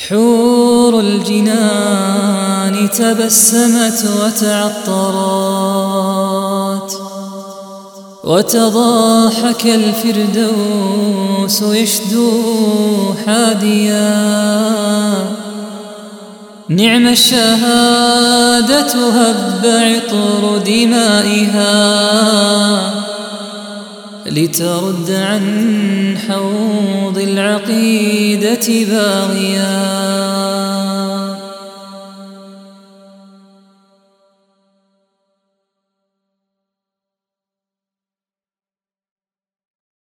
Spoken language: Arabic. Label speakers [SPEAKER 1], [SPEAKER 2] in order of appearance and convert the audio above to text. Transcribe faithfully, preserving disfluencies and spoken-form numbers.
[SPEAKER 1] حور الجنان تبسمت وتعطرت، وتضاحك الفردوس يشدو حاديا. نعم الشهادة هب عطر دمائها، لترد عن حوض العقيدة باغيا.